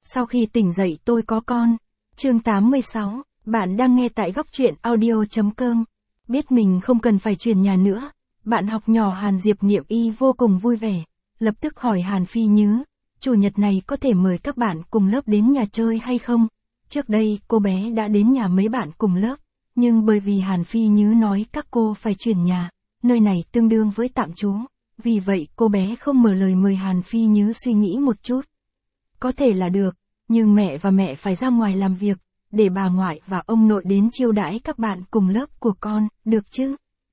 Sau khi tỉnh dậy tôi có con. Chương 86, bạn đang nghe tại góc truyện audio.com. Biết mình không cần phải chuyển nhà nữa, bạn học nhỏ Hàn Diệp Niệm Y vô cùng vui vẻ, lập tức hỏi Hàn Phi Nhứ, chủ nhật này có thể mời các bạn cùng lớp đến nhà chơi hay không? Trước đây cô bé đã đến nhà mấy bạn cùng lớp, nhưng bởi vì Hàn Phi Nhứ nói các cô phải chuyển nhà, nơi này tương đương với tạm trú, vì vậy cô bé không mở lời mời Hàn Phi Nhứ suy nghĩ một chút. Có thể là được, nhưng mẹ phải ra ngoài làm việc, để bà ngoại và ông nội đến chiêu đãi các bạn cùng lớp của con, được chứ?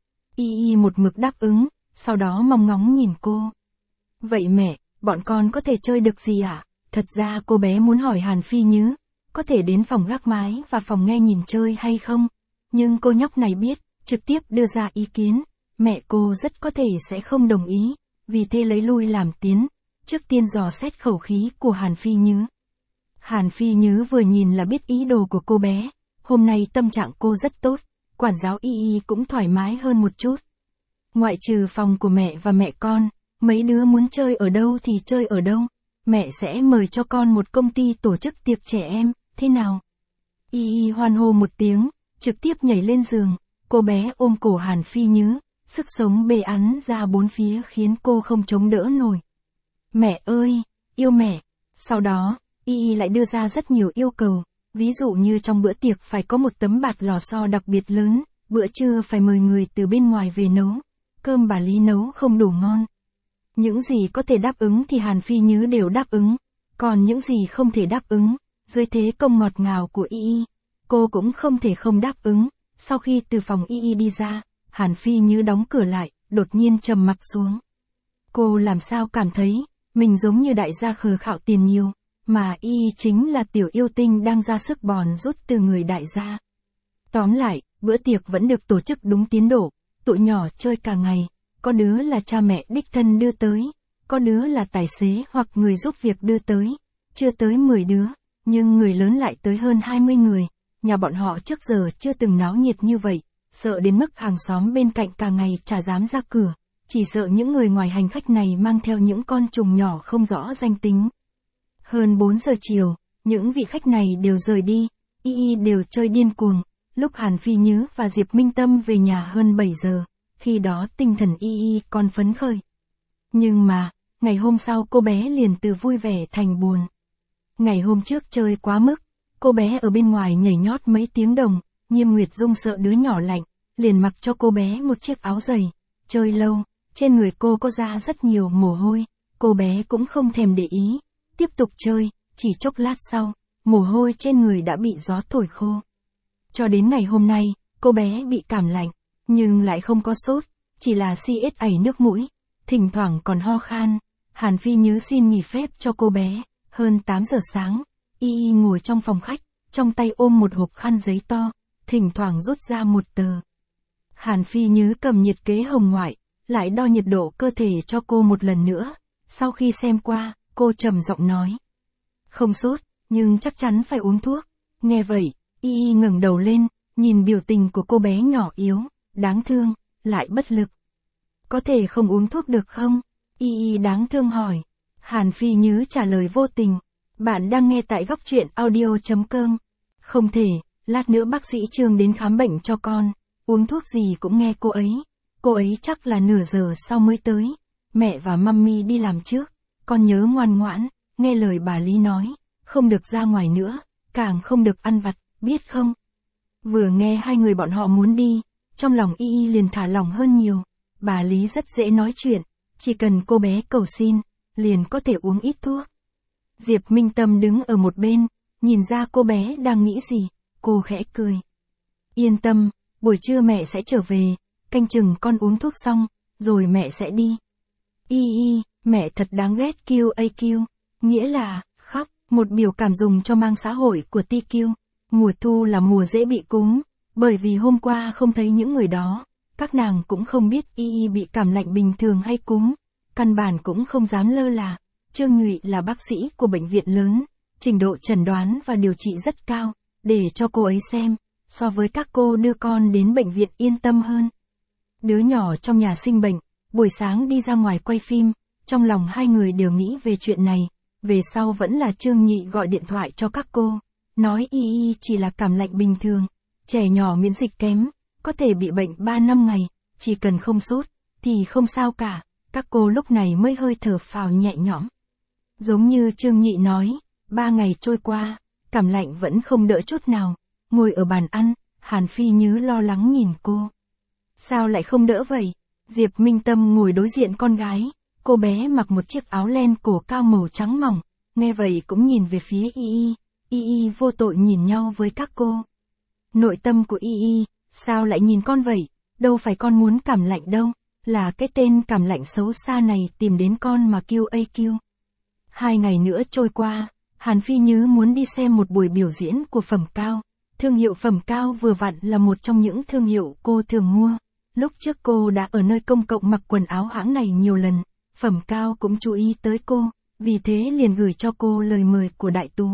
Y một mực đáp ứng, sau đó mong ngóng nhìn cô. Vậy mẹ, bọn con có thể chơi được gì ạ? Thật ra cô bé muốn hỏi Hàn Phi Nhứ, có thể đến phòng gác mái và phòng nghe nhìn chơi hay không? Nhưng cô nhóc này biết, trực tiếp đưa ra ý kiến, mẹ cô rất có thể sẽ không đồng ý, vì thế lấy lui làm tiến, trước tiên dò xét khẩu khí của Hàn Phi Nhứ. Hàn Phi Nhứ vừa nhìn là biết ý đồ của cô bé, hôm nay tâm trạng cô rất tốt, quản giáo Y cũng thoải mái hơn một chút. Ngoại trừ phòng của mẹ và mẹ con, mấy đứa muốn chơi ở đâu thì chơi ở đâu, mẹ sẽ mời cho con một công ty tổ chức tiệc trẻ em, thế nào? Y hoan hô một tiếng, trực tiếp nhảy lên giường, cô bé ôm cổ Hàn Phi Nhứ, sức sống bê ắn ra bốn phía khiến cô không chống đỡ nổi. Mẹ ơi, yêu mẹ. Sau đó, Y lại đưa ra rất nhiều yêu cầu, ví dụ như trong bữa tiệc phải có một tấm bạt lò xo đặc biệt lớn, bữa trưa phải mời người từ bên ngoài về nấu, cơm bà Lý nấu không đủ ngon. Những gì có thể đáp ứng thì Hàn Phi Nhứ đều đáp ứng, còn những gì không thể đáp ứng, dưới thế công ngọt ngào của Y, cô cũng không thể không đáp ứng. Sau khi từ phòng Y đi ra, Hàn Phi Nhứ đóng cửa lại, đột nhiên trầm mặc xuống. Cô làm sao cảm thấy, mình giống như đại gia khờ khạo tiền nhiều, mà Y chính là tiểu yêu tinh đang ra sức bòn rút từ người đại gia. Tóm lại, bữa tiệc vẫn được tổ chức đúng tiến độ, tụi nhỏ chơi cả ngày, có đứa là cha mẹ đích thân đưa tới, có đứa là tài xế hoặc người giúp việc đưa tới, chưa tới 10 đứa, nhưng người lớn lại tới hơn 20 người, nhà bọn họ trước giờ chưa từng náo nhiệt như vậy, sợ đến mức hàng xóm bên cạnh cả ngày chả dám ra cửa, chỉ sợ những người ngoài hành khách này mang theo những con trùng nhỏ không rõ danh tính. Hơn 4 giờ chiều, những vị khách này đều rời đi, Y đều chơi điên cuồng, lúc Hàn Phi Nhứ và Diệp Minh Tâm về nhà hơn 7 giờ, khi đó tinh thần Y còn phấn khởi. Nhưng mà, ngày hôm sau cô bé liền từ vui vẻ thành buồn. Ngày hôm trước chơi quá mức, cô bé ở bên ngoài nhảy nhót mấy tiếng đồng, Nghiêm Nguyệt Dung sợ đứa nhỏ lạnh, liền mặc cho cô bé một chiếc áo dày, chơi lâu, trên người cô có ra rất nhiều mồ hôi, cô bé cũng không thèm để ý, tiếp tục chơi, chỉ chốc lát sau, mồ hôi trên người đã bị gió thổi khô. Cho đến ngày hôm nay, cô bé bị cảm lạnh, nhưng lại không có sốt, chỉ là ếch ảy nước mũi, thỉnh thoảng còn ho khan. Hàn Phi Nhứ xin nghỉ phép cho cô bé, hơn 8 giờ sáng, Y ngồi trong phòng khách, trong tay ôm một hộp khăn giấy to, thỉnh thoảng rút ra một tờ. Hàn Phi Nhứ cầm nhiệt kế hồng ngoại, lại đo nhiệt độ cơ thể cho cô một lần nữa, sau khi xem qua, cô trầm giọng nói. Không sốt, nhưng chắc chắn phải uống thuốc. Nghe vậy, Y ngẩng đầu lên, nhìn biểu tình của cô bé nhỏ yếu, đáng thương, lại bất lực. Có thể không uống thuốc được không? Y đáng thương hỏi. Hàn Phi Nhứ trả lời vô tình. Bạn đang nghe tại góc truyện audio.com. Không thể, lát nữa bác sĩ Trương đến khám bệnh cho con, uống thuốc gì cũng nghe cô ấy chắc là nửa giờ sau mới tới. Mẹ và mummy đi làm trước, con nhớ ngoan ngoãn, nghe lời bà Lý nói, không được ra ngoài nữa, càng không được ăn vặt, biết không? Vừa nghe hai người bọn họ muốn đi, trong lòng Y liền thả lỏng hơn nhiều, bà Lý rất dễ nói chuyện, chỉ cần cô bé cầu xin, liền có thể uống ít thuốc. Diệp Minh Tâm đứng ở một bên, nhìn ra cô bé đang nghĩ gì, cô khẽ cười. Yên tâm, buổi trưa mẹ sẽ trở về, canh chừng con uống thuốc xong, rồi mẹ sẽ đi. Mẹ thật đáng ghét QAQ, nghĩa là, khóc, một biểu cảm dùng cho mang xã hội của TQ. Mùa thu là mùa dễ bị cúm, bởi vì hôm qua không thấy những người đó, các nàng cũng không biết Y bị cảm lạnh bình thường hay cúm, căn bản cũng không dám lơ là. Trương Nhụy là bác sĩ của bệnh viện lớn, trình độ chẩn đoán và điều trị rất cao, để cho cô ấy xem, so với các cô đưa con đến bệnh viện yên tâm hơn. Đứa nhỏ trong nhà sinh bệnh, buổi sáng đi ra ngoài quay phim, trong lòng hai người đều nghĩ về chuyện này, về sau vẫn là Trương Nhị gọi điện thoại cho các cô, nói y chỉ là cảm lạnh bình thường, trẻ nhỏ miễn dịch kém, có thể bị bệnh 3 năm ngày, chỉ cần không sốt, thì không sao cả, các cô lúc này mới hơi thở phào nhẹ nhõm. Giống như Trương Nhị nói, 3 ngày trôi qua, cảm lạnh vẫn không đỡ chút nào, ngồi ở bàn ăn, Hàn Phi Như lo lắng nhìn cô. Sao lại không đỡ vậy? Diệp Minh Tâm ngồi đối diện con gái, cô bé mặc một chiếc áo len cổ cao màu trắng mỏng, nghe vậy cũng nhìn về phía y vô tội nhìn nhau với các cô. Nội tâm của y, sao lại nhìn con vậy, đâu phải con muốn cảm lạnh đâu, là cái tên cảm lạnh xấu xa này tìm đến con mà QAQ. 2 ngày nữa trôi qua, Hàn Phi Như muốn đi xem một buổi biểu diễn của Phẩm Cao. Thương hiệu Phẩm Cao vừa vặn là một trong những thương hiệu cô thường mua. Lúc trước cô đã ở nơi công cộng mặc quần áo hãng này nhiều lần, Phẩm Cao cũng chú ý tới cô, vì thế liền gửi cho cô lời mời của Đại Tú.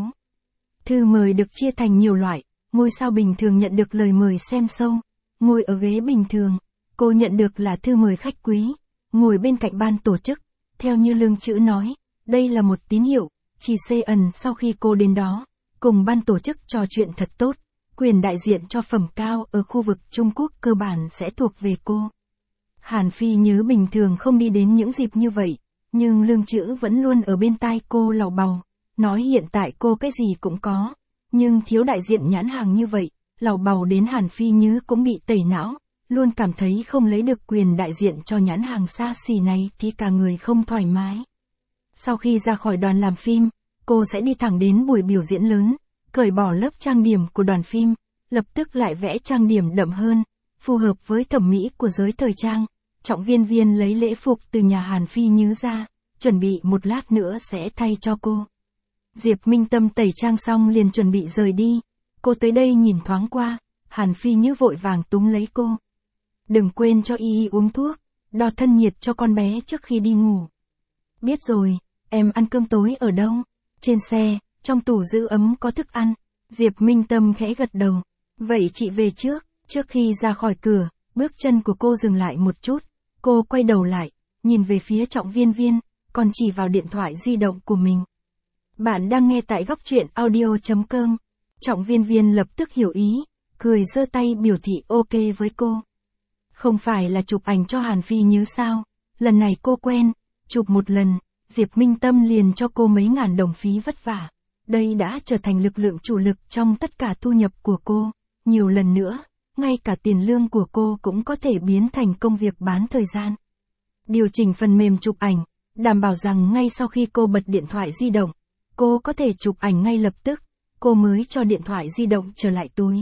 Thư mời được chia thành nhiều loại, ngôi sao bình thường nhận được lời mời xem show, ngồi ở ghế bình thường, cô nhận được là thư mời khách quý, ngồi bên cạnh ban tổ chức, theo như Lương Chữ nói, đây là một tín hiệu, chỉ sau khi cô đến đó, cùng ban tổ chức trò chuyện thật tốt, quyền đại diện cho Phẩm Cao ở khu vực Trung Quốc cơ bản sẽ thuộc về cô. Hàn Phi Như bình thường không đi đến những dịp như vậy, nhưng Lương Chữ vẫn luôn ở bên tai cô lầu bầu, nói hiện tại cô cái gì cũng có, nhưng thiếu đại diện nhãn hàng như vậy, lầu bầu đến Hàn Phi Như cũng bị tẩy não, luôn cảm thấy không lấy được quyền đại diện cho nhãn hàng xa xỉ này thì cả người không thoải mái. Sau khi ra khỏi đoàn làm phim, cô sẽ đi thẳng đến buổi biểu diễn lớn, cởi bỏ lớp trang điểm của đoàn phim, lập tức lại vẽ trang điểm đậm hơn, phù hợp với thẩm mỹ của giới thời trang. Trọng Viên Viên lấy lễ phục từ nhà Hàn Phi Như ra, chuẩn bị một lát nữa sẽ thay cho cô. Diệp Minh Tâm tẩy trang xong liền chuẩn bị rời đi, cô tới đây nhìn thoáng qua, Hàn Phi Như vội vàng túm lấy cô. Đừng quên cho y uống thuốc, đo thân nhiệt cho con bé trước khi đi ngủ. Biết rồi, em ăn cơm tối ở đâu? Trên xe, trong tủ giữ ấm có thức ăn. Diệp Minh Tâm khẽ gật đầu. Vậy chị về trước. Trước khi ra khỏi cửa, bước chân của cô dừng lại một chút. Cô quay đầu lại, nhìn về phía Trọng Viên Viên, còn chỉ vào điện thoại di động của mình. Bạn đang nghe tại góc truyện audio.com. Trọng Viên Viên lập tức hiểu ý, cười giơ tay biểu thị ok với cô. Không phải là chụp ảnh cho Hàn Phi Như sao? Lần này cô quen, chụp một lần, Diệp Minh Tâm liền cho cô mấy ngàn đồng phí vất vả. Đây đã trở thành lực lượng chủ lực trong tất cả thu nhập của cô. Nhiều lần nữa, ngay cả tiền lương của cô cũng có thể biến thành công việc bán thời gian. Điều chỉnh phần mềm chụp ảnh, đảm bảo rằng ngay sau khi cô bật điện thoại di động, cô có thể chụp ảnh ngay lập tức, cô mới cho điện thoại di động trở lại túi.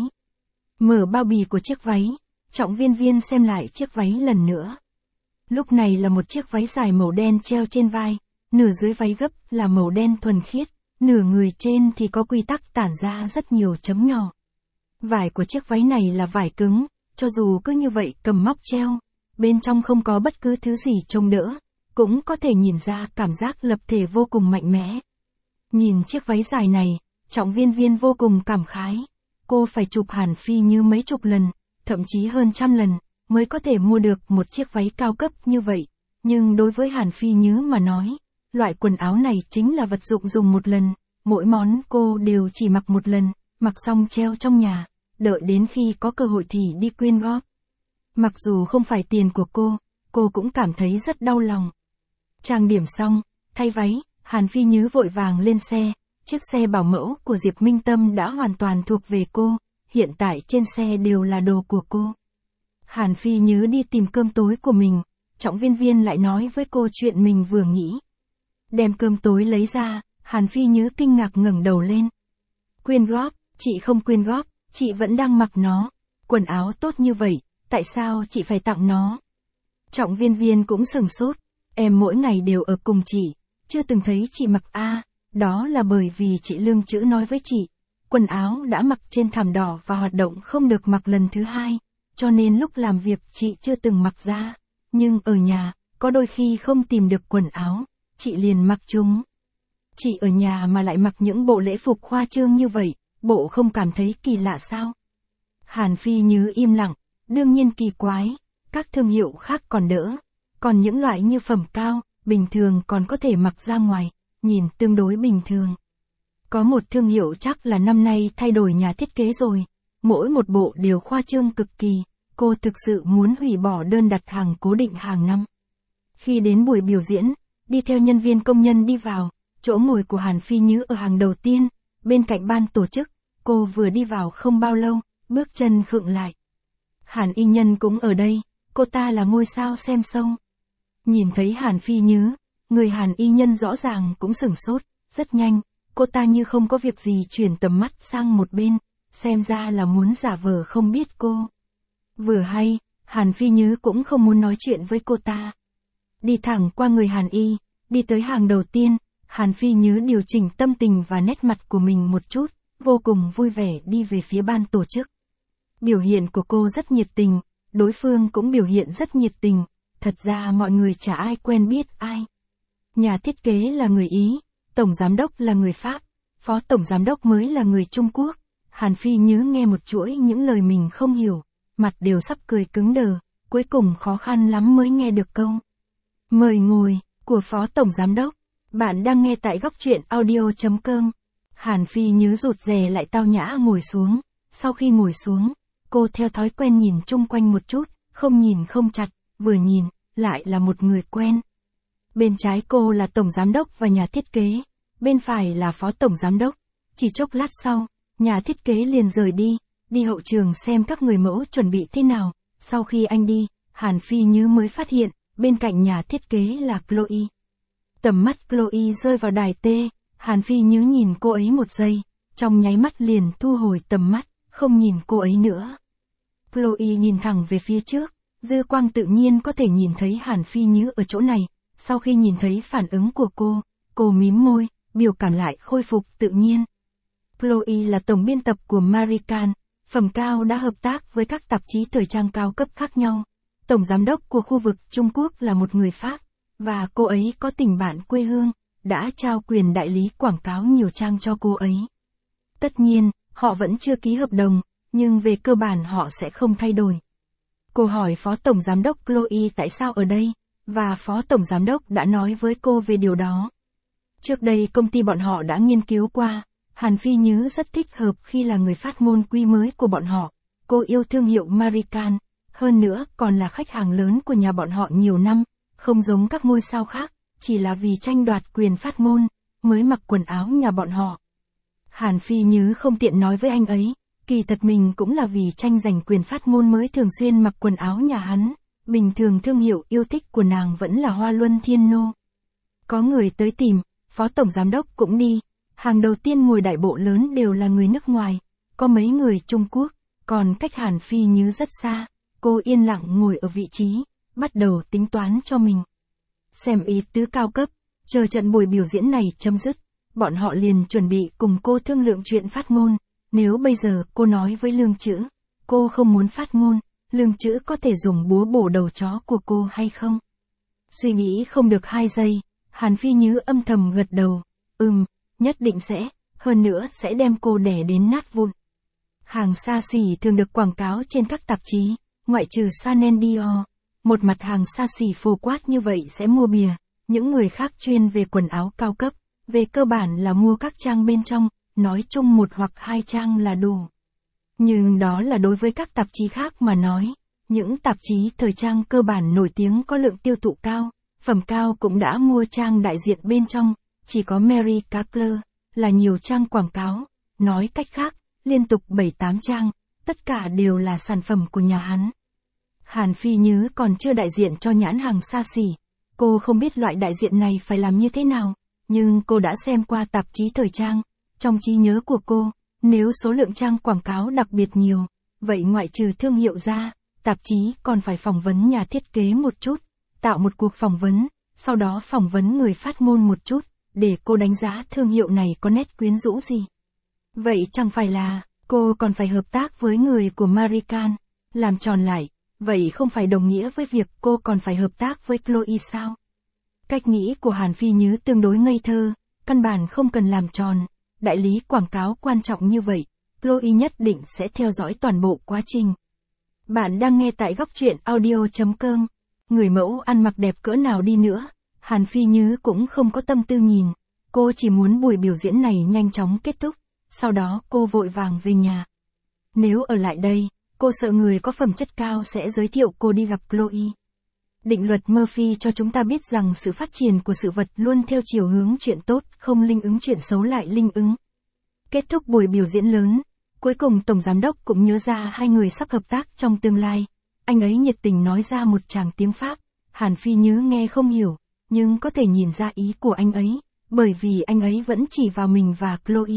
Mở bao bì của chiếc váy, Trọng Viên Viên xem lại chiếc váy lần nữa. Lúc này là một chiếc váy dài màu đen treo trên vai, nửa dưới váy gấp là màu đen thuần khiết, nửa người trên thì có quy tắc tản ra rất nhiều chấm nhỏ. Vải của chiếc váy này là vải cứng, cho dù cứ như vậy cầm móc treo, bên trong không có bất cứ thứ gì trông đỡ, cũng có thể nhìn ra cảm giác lập thể vô cùng mạnh mẽ. Nhìn chiếc váy dài này, Trọng Viên Viên vô cùng cảm khái. Cô phải chụp Hàn Phi Như mấy chục lần, thậm chí hơn trăm lần, mới có thể mua được một chiếc váy cao cấp như vậy. Nhưng đối với Hàn Phi Như mà nói, loại quần áo này chính là vật dụng dùng một lần, mỗi món cô đều chỉ mặc một lần, mặc xong treo trong nhà, đợi đến khi có cơ hội thì đi quyên góp. Mặc dù không phải tiền của cô cũng cảm thấy rất đau lòng. Trang điểm xong, thay váy, Hàn Phi Như vội vàng lên xe, chiếc xe bảo mẫu của Diệp Minh Tâm đã hoàn toàn thuộc về cô, hiện tại trên xe đều là đồ của cô. Hàn Phi Như đi tìm cơm tối của mình, Trọng Viên Viên lại nói với cô chuyện mình vừa nghĩ. Đem cơm tối lấy ra, Hàn Phi Như kinh ngạc ngẩng đầu lên. Quyên góp, chị không quyên góp, chị vẫn đang mặc nó. Quần áo tốt như vậy, tại sao chị phải tặng nó? Trọng Viên Viên cũng sừng sốt, em mỗi ngày đều ở cùng chị, chưa từng thấy chị mặc đó là bởi vì chị Lương Chữ nói với chị, quần áo đã mặc trên thảm đỏ và hoạt động không được mặc lần thứ hai, cho nên lúc làm việc chị chưa từng mặc ra, nhưng ở nhà, có đôi khi không tìm được quần áo, chị liền mặc chúng. Chị ở nhà mà lại mặc những bộ lễ phục khoa trương như vậy, bộ không cảm thấy kỳ lạ sao? Hàn Phi Như im lặng, đương nhiên kỳ quái, các thương hiệu khác còn đỡ, còn những loại như Phẩm Cao, bình thường còn có thể mặc ra ngoài, nhìn tương đối bình thường. Có một thương hiệu chắc là năm nay thay đổi nhà thiết kế rồi, mỗi một bộ đều khoa trương cực kỳ, cô thực sự muốn hủy bỏ đơn đặt hàng cố định hàng năm. Khi đến buổi biểu diễn, đi theo nhân viên công nhân đi vào, chỗ ngồi của Hàn Phi Nhứ ở hàng đầu tiên, bên cạnh ban tổ chức, cô vừa đi vào không bao lâu, bước chân khựng lại. Hàn Y Nhân cũng ở đây, cô ta là ngôi sao xem show. Nhìn thấy Hàn Phi Nhứ, người Hàn Y Nhân rõ ràng cũng sửng sốt, rất nhanh, cô ta như không có việc gì chuyển tầm mắt sang một bên, xem ra là muốn giả vờ không biết cô. Vừa hay, Hàn Phi Nhứ cũng không muốn nói chuyện với cô ta. Đi thẳng qua người Hàn Y, đi tới hàng đầu tiên, Hàn Phi Nhứ điều chỉnh tâm tình và nét mặt của mình một chút, vô cùng vui vẻ đi về phía ban tổ chức. Biểu hiện của cô rất nhiệt tình, đối phương cũng biểu hiện rất nhiệt tình, thật ra mọi người chả ai quen biết ai. Nhà thiết kế là người Ý, tổng giám đốc là người Pháp, phó tổng giám đốc mới là người Trung Quốc. Hàn Phi Nhứ nghe một chuỗi những lời mình không hiểu, mặt đều sắp cười cứng đờ, cuối cùng khó khăn lắm mới nghe được câu "mời ngồi" của phó tổng giám đốc. Bạn đang nghe tại góc truyện audio.com. Hàn Phi Nhứ rụt rè lại tao nhã ngồi xuống, sau khi ngồi xuống, cô theo thói quen nhìn chung quanh một chút, không nhìn không chặt, vừa nhìn, lại là một người quen. Bên trái cô là tổng giám đốc và nhà thiết kế, bên phải là phó tổng giám đốc. Chỉ chốc lát sau, nhà thiết kế liền rời đi hậu trường xem các người mẫu chuẩn bị thế nào. Sau khi anh đi, Hàn Phi Nhứ mới phát hiện, bên cạnh nhà thiết kế là Chloe. Tầm mắt Chloe rơi vào đài T, Hàn Phi Nhứ nhìn cô ấy một giây, trong nháy mắt liền thu hồi tầm mắt, không nhìn cô ấy nữa. Chloe nhìn thẳng về phía trước, dư quang tự nhiên có thể nhìn thấy Hàn Phi Nhứ ở chỗ này. Sau khi nhìn thấy phản ứng của cô mím môi, biểu cảm lại khôi phục tự nhiên. Chloe là tổng biên tập của Marican, Phẩm Cao đã hợp tác với các tạp chí thời trang cao cấp khác nhau. Tổng giám đốc của khu vực Trung Quốc là một người Pháp, và cô ấy có tình bạn quê hương, đã trao quyền đại lý quảng cáo nhiều trang cho cô ấy. Tất nhiên, họ vẫn chưa ký hợp đồng, nhưng về cơ bản họ sẽ không thay đổi. Cô hỏi phó tổng giám đốc Chloe tại sao ở đây, và phó tổng giám đốc đã nói với cô về điều đó. Trước đây công ty bọn họ đã nghiên cứu qua, Hàn Phi Nhứ rất thích hợp khi là người phát ngôn quý mới của bọn họ. Cô yêu thương hiệu Marican, hơn nữa còn là khách hàng lớn của nhà bọn họ nhiều năm, không giống các ngôi sao khác, chỉ là vì tranh đoạt quyền phát ngôn, mới mặc quần áo nhà bọn họ. Hàn Phi Nhứ không tiện nói với anh ấy, kỳ thật mình cũng là vì tranh giành quyền phát ngôn mới thường xuyên mặc quần áo nhà hắn. Bình thường thương hiệu yêu thích của nàng vẫn là Hoa Luân Thiên Nô. Có người tới tìm, phó tổng giám đốc cũng đi, hàng đầu tiên ngồi đại bộ lớn đều là người nước ngoài, có mấy người Trung Quốc, còn cách Hàn Phi Nhứ rất xa, cô yên lặng ngồi ở vị trí, bắt đầu tính toán cho mình. Xem ý tứ cao cấp, chờ trận buổi biểu diễn này chấm dứt, bọn họ liền chuẩn bị cùng cô thương lượng chuyện phát ngôn, nếu bây giờ cô nói với Lương Chữ, cô không muốn phát ngôn, Lương Chữ có thể dùng búa bổ đầu chó của cô hay không? Suy nghĩ không được 2 giây, Hàn Phi Nhứ âm thầm gật đầu, nhất định sẽ, hơn nữa sẽ đem cô đẻ đến nát vụn. Hàng xa xỉ thường được quảng cáo trên các tạp chí, ngoại trừ Chanel Dior, một mặt hàng xa xỉ phổ quát như vậy sẽ mua bìa, những người khác chuyên về quần áo cao cấp, về cơ bản là mua các trang bên trong, nói chung 1 hoặc 2 trang là đủ. Nhưng đó là đối với các tạp chí khác mà nói, những tạp chí thời trang cơ bản nổi tiếng có lượng tiêu thụ cao, Phẩm Cao cũng đã mua trang đại diện bên trong, chỉ có Mary Kagler là nhiều trang quảng cáo, nói cách khác, liên tục 7-8 trang, tất cả đều là sản phẩm của nhà hắn. Hàn Phi Nhứ còn chưa đại diện cho nhãn hàng xa xỉ, cô không biết loại đại diện này phải làm như thế nào, nhưng cô đã xem qua tạp chí thời trang, trong trí nhớ của cô, nếu số lượng trang quảng cáo đặc biệt nhiều, vậy ngoại trừ thương hiệu ra, tạp chí còn phải phỏng vấn nhà thiết kế một chút, tạo một cuộc phỏng vấn, sau đó phỏng vấn người phát ngôn một chút, để cô đánh giá thương hiệu này có nét quyến rũ gì. Vậy chẳng phải là, cô còn phải hợp tác với người của Marican, làm tròn lại, vậy không phải đồng nghĩa với việc cô còn phải hợp tác với Chloe sao? Cách nghĩ của Hàn Phi Nhứ tương đối ngây thơ, căn bản không cần làm tròn, đại lý quảng cáo quan trọng như vậy, Chloe nhất định sẽ theo dõi toàn bộ quá trình. Bạn đang nghe tại góc truyện audio.com. Người mẫu ăn mặc đẹp cỡ nào đi nữa, Hàn Phi Nhứ cũng không có tâm tư nhìn. Cô chỉ muốn buổi biểu diễn này nhanh chóng kết thúc, sau đó cô vội vàng về nhà. Nếu ở lại đây, cô sợ người có phẩm chất cao sẽ giới thiệu cô đi gặp Chloe. Định luật Murphy cho chúng ta biết rằng sự phát triển của sự vật luôn theo chiều hướng chuyện tốt, không linh ứng chuyện xấu lại linh ứng. Kết thúc buổi biểu diễn lớn, cuối cùng Tổng Giám đốc cũng nhớ ra hai người sắp hợp tác trong tương lai. Anh ấy nhiệt tình nói ra một tràng tiếng Pháp, Hàn Phi Nhứ nghe không hiểu, nhưng có thể nhìn ra ý của anh ấy, bởi vì anh ấy vẫn chỉ vào mình và Chloe.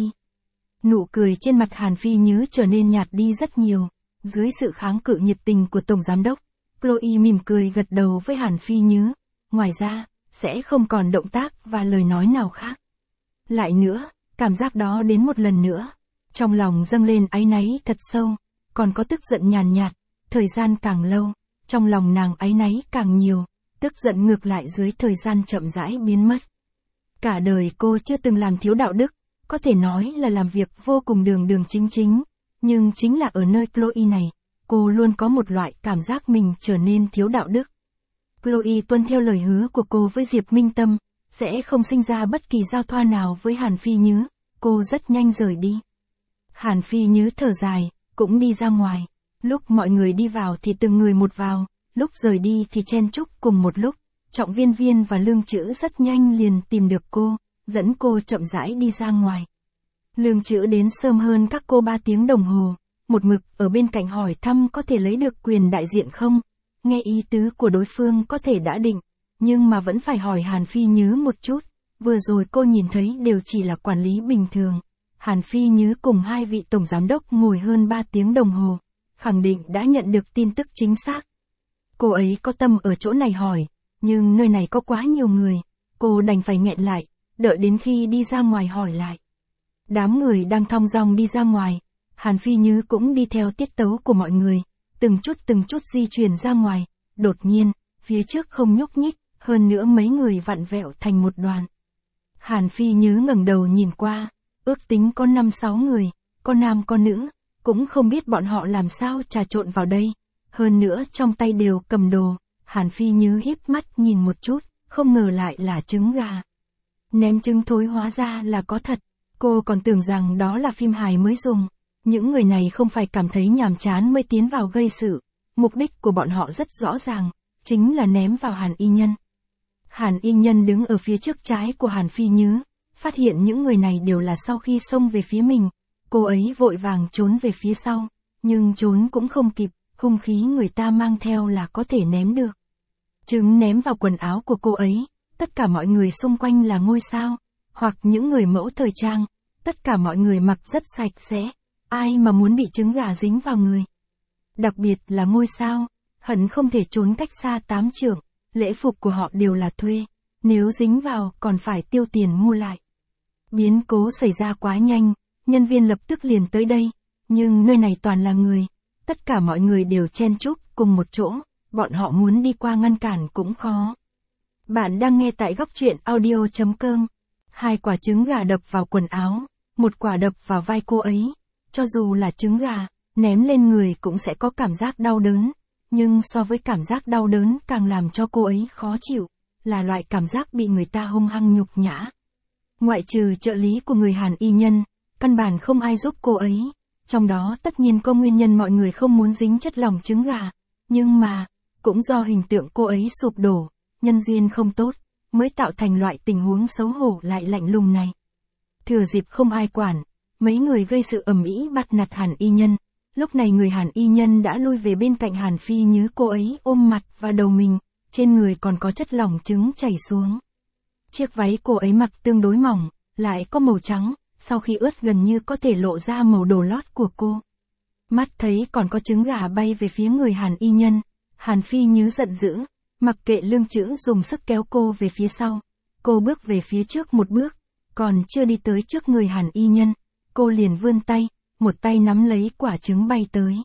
Nụ cười trên mặt Hàn Phi Nhứ trở nên nhạt đi rất nhiều, dưới sự kháng cự nhiệt tình của Tổng Giám đốc. Chloe mỉm cười gật đầu với Hàn Phi Nhứ, ngoài ra, sẽ không còn động tác và lời nói nào khác. Lại nữa, cảm giác đó đến một lần nữa. Trong lòng dâng lên áy náy thật sâu, còn có tức giận nhàn nhạt, thời gian càng lâu, trong lòng nàng áy náy càng nhiều, tức giận ngược lại dưới thời gian chậm rãi biến mất. Cả đời cô chưa từng làm thiếu đạo đức, có thể nói là làm việc vô cùng đường đường chính chính, nhưng chính là ở nơi Chloe này, cô luôn có một loại cảm giác mình trở nên thiếu đạo đức. Chloe tuân theo lời hứa của cô với Diệp Minh Tâm, sẽ không sinh ra bất kỳ giao thoa nào với Hàn Phi Nhứ, cô rất nhanh rời đi. Hàn Phi Nhứ thở dài, cũng đi ra ngoài, lúc mọi người đi vào thì từng người một vào, lúc rời đi thì chen chúc cùng một lúc. Trọng Viên Viên và Lương Chữ rất nhanh liền tìm được cô, dẫn cô chậm rãi đi ra ngoài. Lương Chữ đến sớm hơn các cô 3 tiếng đồng hồ, một mực ở bên cạnh hỏi thăm có thể lấy được quyền đại diện không, nghe ý tứ của đối phương có thể đã định, nhưng mà vẫn phải hỏi Hàn Phi Nhứ một chút, vừa rồi cô nhìn thấy đều chỉ là quản lý bình thường. Hàn Phi Nhứ cùng hai vị tổng giám đốc ngồi hơn 3 tiếng đồng hồ, khẳng định đã nhận được tin tức chính xác. Cô ấy có tâm ở chỗ này hỏi, nhưng nơi này có quá nhiều người, cô đành phải nghẹn lại, đợi đến khi đi ra ngoài hỏi lại. Đám người đang thong dong đi ra ngoài, Hàn Phi Nhứ cũng đi theo tiết tấu của mọi người, từng chút di chuyển ra ngoài, đột nhiên, phía trước không nhúc nhích, hơn nữa mấy người vặn vẹo thành một đoàn. Hàn Phi Nhứ ngẩng đầu nhìn qua, ước tính có 5-6 người, có nam có nữ, cũng không biết bọn họ làm sao trà trộn vào đây, hơn nữa trong tay đều cầm đồ. Hàn Phi Nhứ híp mắt nhìn một chút, không ngờ lại là trứng gà. Ném trứng thối hóa ra là có thật, cô còn tưởng rằng đó là phim hài mới dùng. Những người này không phải cảm thấy nhàm chán mới tiến vào gây sự, mục đích của bọn họ rất rõ ràng, chính là ném vào Hàn Y Nhân. Hàn Y Nhân đứng ở phía trước trái của Hàn Phi Nhứ, phát hiện những người này đều là sau khi xông về phía mình, cô ấy vội vàng trốn về phía sau, nhưng trốn cũng không kịp, hung khí người ta mang theo là có thể ném được. Trứng ném vào quần áo của cô ấy, tất cả mọi người xung quanh là ngôi sao, hoặc những người mẫu thời trang, tất cả mọi người mặc rất sạch sẽ, ai mà muốn bị trứng gà dính vào người. Đặc biệt là ngôi sao, hận không thể trốn cách xa 8 trượng, lễ phục của họ đều là thuê, nếu dính vào còn phải tiêu tiền mua lại. Biến cố xảy ra quá nhanh, nhân viên lập tức liền tới đây, nhưng nơi này toàn là người, tất cả mọi người đều chen chúc cùng một chỗ. Bọn họ muốn đi qua ngăn cản cũng khó. Bạn đang nghe tại góc truyện audio.com. 2 quả trứng gà đập vào quần áo, 1 quả đập vào vai cô ấy. Cho dù là trứng gà, ném lên người cũng sẽ có cảm giác đau đớn. Nhưng so với cảm giác đau đớn càng làm cho cô ấy khó chịu, là loại cảm giác bị người ta hung hăng nhục nhã. Ngoại trừ trợ lý của người Hàn Y Nhân, căn bản không ai giúp cô ấy. Trong đó tất nhiên có nguyên nhân mọi người không muốn dính chất lỏng trứng gà. Nhưng mà, cũng do hình tượng cô ấy sụp đổ, nhân duyên không tốt, mới tạo thành loại tình huống xấu hổ lại lạnh lùng này. Thừa dịp không ai quản, mấy người gây sự ầm ĩ bắt nạt Hàn Y Nhân. Lúc này người Hàn Y Nhân đã lui về bên cạnh Hàn Phi Nhứ, cô ấy ôm mặt và đầu mình, trên người còn có chất lỏng trứng chảy xuống. Chiếc váy cô ấy mặc tương đối mỏng, lại có màu trắng, sau khi ướt gần như có thể lộ ra màu đồ lót của cô. Mắt thấy còn có trứng gà bay về phía người Hàn Y Nhân. Hàn Phi Nhứ giận dữ, mặc kệ Lương Chữ dùng sức kéo cô về phía sau. Cô bước về phía trước một bước, còn chưa đi tới trước người Hàn Y Nhân, cô liền vươn tay, một tay nắm lấy quả trứng bay tới.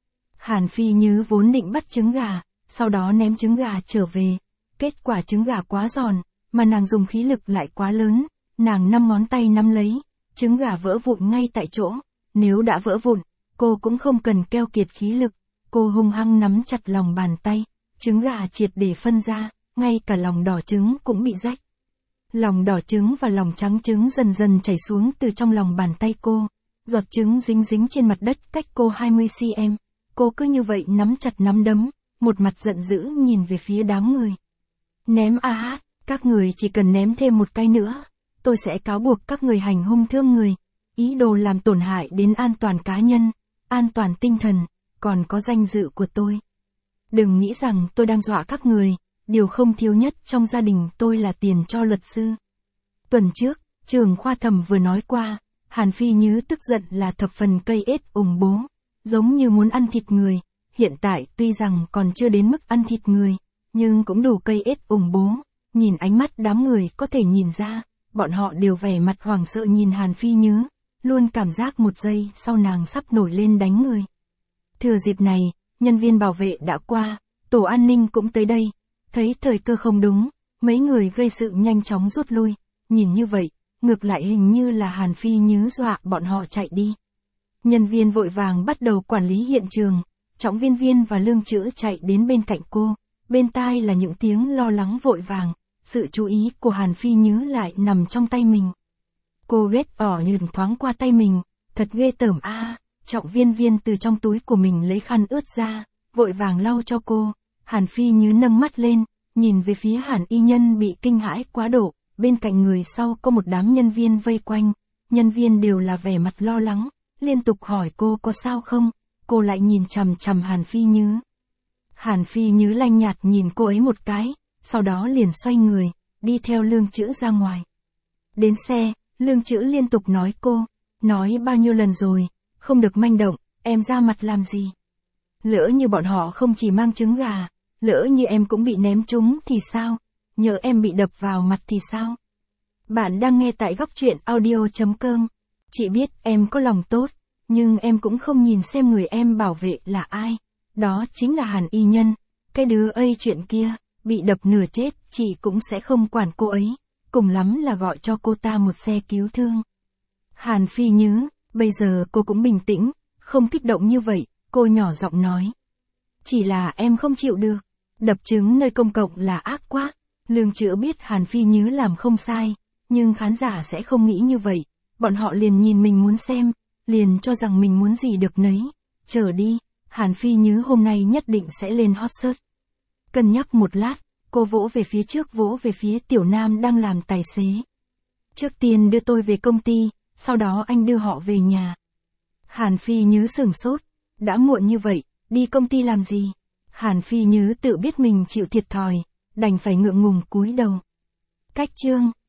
Hàn Phi Nhứ vốn định bắt trứng gà, sau đó ném trứng gà trở về. Kết quả trứng gà quá giòn, mà nàng dùng khí lực lại quá lớn, nàng 5 ngón tay nắm lấy, trứng gà vỡ vụn ngay tại chỗ. Nếu đã vỡ vụn, cô cũng không cần keo kiệt khí lực. Cô hung hăng nắm chặt lòng bàn tay, trứng gà triệt để phân ra, ngay cả lòng đỏ trứng cũng bị rách. Lòng đỏ trứng và lòng trắng trứng dần dần chảy xuống từ trong lòng bàn tay cô. Giọt trứng dính dính trên mặt đất cách cô 20cm. Cô cứ như vậy nắm chặt nắm đấm, một mặt giận dữ nhìn về phía đám người. Ném a, các người chỉ cần ném thêm một cái nữa, tôi sẽ cáo buộc các người hành hung thương người, ý đồ làm tổn hại đến an toàn cá nhân, an toàn tinh thần, còn có danh dự của tôi. Đừng nghĩ rằng tôi đang dọa các người, điều không thiếu nhất trong gia đình tôi là tiền cho luật sư. Tuần trước, trưởng khoa thẩm vừa nói qua, Hàn Phi Nhứ tức giận là thập phần cây ết ủng bố, giống như muốn ăn thịt người, hiện tại tuy rằng còn chưa đến mức ăn thịt người, nhưng cũng đủ cây ết ủng bố, nhìn ánh mắt đám người có thể nhìn ra, bọn họ đều vẻ mặt hoảng sợ nhìn Hàn Phi Nhứ, luôn cảm giác một giây sau nàng sắp nổi lên đánh người. Thừa dịp này, nhân viên bảo vệ đã qua, tổ an ninh cũng tới đây, thấy thời cơ không đúng, mấy người gây sự nhanh chóng rút lui, nhìn như vậy, ngược lại hình như là Hàn Phi Nhứ dọa bọn họ chạy đi. Nhân viên vội vàng bắt đầu quản lý hiện trường, Trọng Viên Viên và Lương Chữ chạy đến bên cạnh cô, bên tai là những tiếng lo lắng vội vàng, sự chú ý của Hàn Phi Nhứ lại nằm trong tay mình. Cô ghét ỏ nhìn thoáng qua tay mình, thật ghê tởm a. Trọng Viên Viên từ trong túi của mình lấy khăn ướt ra, vội vàng lau cho cô. Hàn Phi Nhứ nâng mắt lên, nhìn về phía Hàn y nhân bị kinh hãi quá độ, bên cạnh người sau có một đám nhân viên vây quanh, nhân viên đều là vẻ mặt lo lắng, liên tục hỏi cô có sao không, cô lại nhìn chằm chằm Hàn Phi Nhứ. Hàn Phi Nhứ lạnh nhạt nhìn cô ấy một cái, sau đó liền xoay người, đi theo Lương Chữ ra ngoài. Đến xe, Lương Chữ liên tục nói cô, nói bao nhiêu lần rồi, không được manh động, em ra mặt làm gì. Lỡ như bọn họ không chỉ mang trứng gà, lỡ như em cũng bị ném trúng thì sao, nhỡ em bị đập vào mặt thì sao. Bạn đang nghe tại góc truyện audio.com. Chị biết em có lòng tốt, nhưng em cũng không nhìn xem người em bảo vệ là ai. Đó chính là Hàn y nhân, cái đứa ấy chuyện kia, bị đập nửa chết, chị cũng sẽ không quản cô ấy, cùng lắm là gọi cho cô ta một xe cứu thương. Hàn Phi Nhứ, bây giờ cô cũng bình tĩnh, không kích động như vậy, cô nhỏ giọng nói. Chỉ là em không chịu được, đập trứng nơi công cộng là ác quá. Lương Chữ biết Hàn Phi Nhứ làm không sai, nhưng khán giả sẽ không nghĩ như vậy, bọn họ liền nhìn mình muốn xem, liền cho rằng mình muốn gì được nấy. Chờ đi, Hàn Phi Nhứ hôm nay nhất định sẽ lên hot search. Cân nhắc một lát, cô vỗ về phía trước, vỗ về phía Tiểu Nam đang làm tài xế. Trước tiên đưa tôi về công ty, sau đó anh đưa họ về nhà. Hàn Phi Nhứ sửng sốt, đã muộn như vậy, đi công ty làm gì? Hàn Phi Nhứ tự biết mình chịu thiệt thòi, đành phải ngượng ngùng cúi đầu. Cách chương